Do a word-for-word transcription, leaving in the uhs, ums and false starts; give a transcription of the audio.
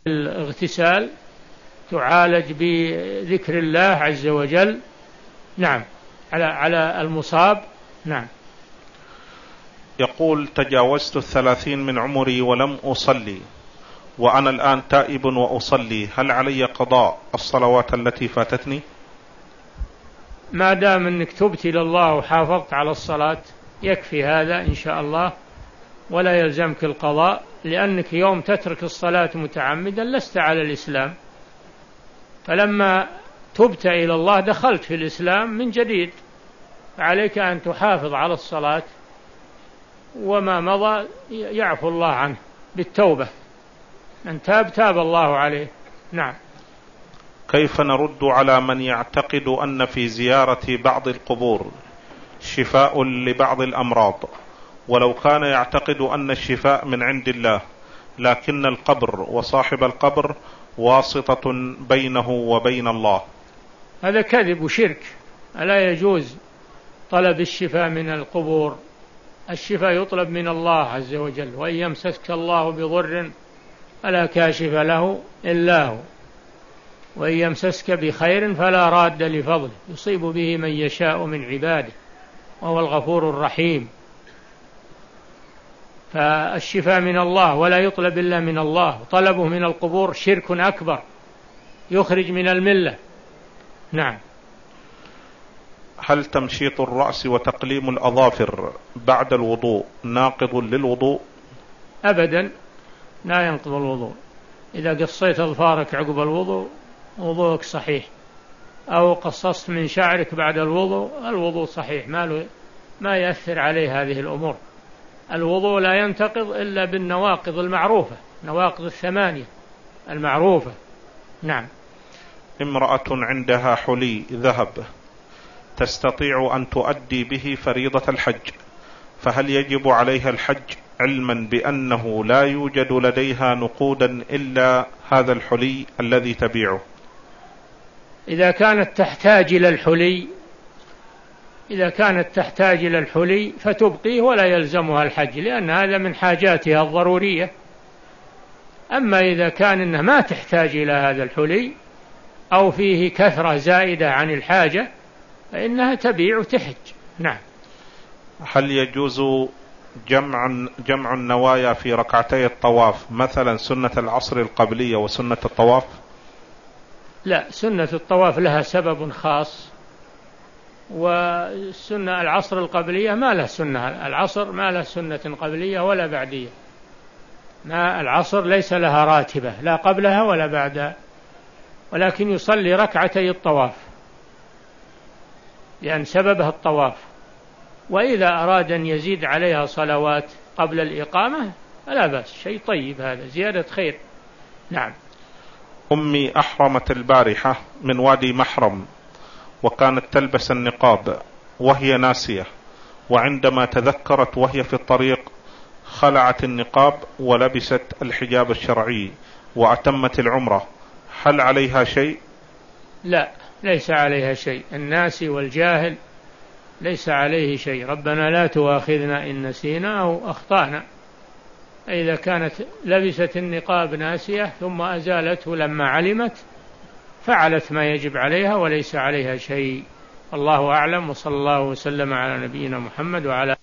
الاغتسال تعالج بذكر الله عز وجل. نعم، على على المصاب. نعم. يقول: تجاوزت الثلاثين من عمري ولم أصلي، وأنا الآن تائب وأصلي، هل علي قضاء الصلوات التي فاتتني؟ ما دام أنك تبت إلى الله وحافظت على الصلاة يكفي هذا إن شاء الله، ولا يلزمك القضاء، لأنك يوم تترك الصلاة متعمدا لست على الإسلام، فلما تبت إلى الله دخلت في الإسلام من جديد، فعليك أن تحافظ على الصلاة، وما مضى يعفو الله عنه بالتوبة، من تاب تاب الله عليه. نعم. كيف نرد على من يعتقد أن في زيارة بعض القبور شفاء لبعض الأمراض، ولو كان يعتقد أن الشفاء من عند الله، لكن القبر وصاحب القبر واسطة بينه وبين الله؟ هذا كذب وشرك، ألا يجوز طلب الشفاء من القبور، الشفاء يطلب من الله عز وجل، وإن يمسسك الله بضر فلا كاشف له إلا هو، وإن يمسسك بخير فلا راد لفضله يصيب به من يشاء من عباده وهو الغفور الرحيم. فالشفاء من الله ولا يطلب إلا من الله، طلبه من القبور شرك أكبر يخرج من الملة. نعم. هل تمشيط الرأس وتقليم الأظافر بعد الوضوء ناقض للوضوء؟ أبدا، لا ينقض الوضوء. إذا قصيت أظفارك عقب الوضوء وضوءك صحيح، أو قصصت من شعرك بعد الوضوء الوضوء صحيح، ما, ما يأثر عليه هذه الأمور. الوضوء لا ينتقض إلا بالنواقض المعروفة، نواقض الثمانية المعروفة. نعم. امرأة عندها حلي ذهب تستطيع أن تؤدي به فريضة الحج، فهل يجب عليها الحج علما بأنه لا يوجد لديها نقودا إلا هذا الحلي الذي تبيعه؟ إذا كانت تحتاج إلى الحلي إذا كانت تحتاج إلى الحلي فتبقيه ولا يلزمها الحج، لأن هذا من حاجاتها الضرورية. أما إذا كان إنها ما تحتاج إلى هذا الحلي أو فيه كثرة زائدة عن الحاجة فإنها تبيع وتحج. نعم. هل يجوز جمع جمع النوايا في ركعتي الطواف، مثلا سنة العصر القبلية وسنة الطواف؟ لا، سنة الطواف لها سبب خاص، والسنة العصر القبلية ما له سنة، العصر ما له سنة قبلية ولا بعدية، ما العصر ليس لها راتبة لا قبلها ولا بعدها، ولكن يصلي ركعتي الطواف لأن سببها الطواف، وإذا أراد أن يزيد عليها صلوات قبل الإقامة لا بأس، شيء طيب هذا، زيادة خير. نعم. أمي أحرمت البارحة من وادي محرم وكانت تلبس النقاب وهي ناسية، وعندما تذكرت وهي في الطريق خلعت النقاب ولبست الحجاب الشرعي وأتمت العمرة، هل عليها شيء؟ لا، ليس عليها شيء، الناسي والجاهل ليس عليه شيء، ربنا لا تؤاخذنا إن نسينا أو أخطأنا. إذا كانت لبست النقاب ناسية ثم أزالته لما علمت فعلت ما يجب عليها وليس عليها شيء. الله أعلم، وصلى الله وسلم على نبينا محمد وعلى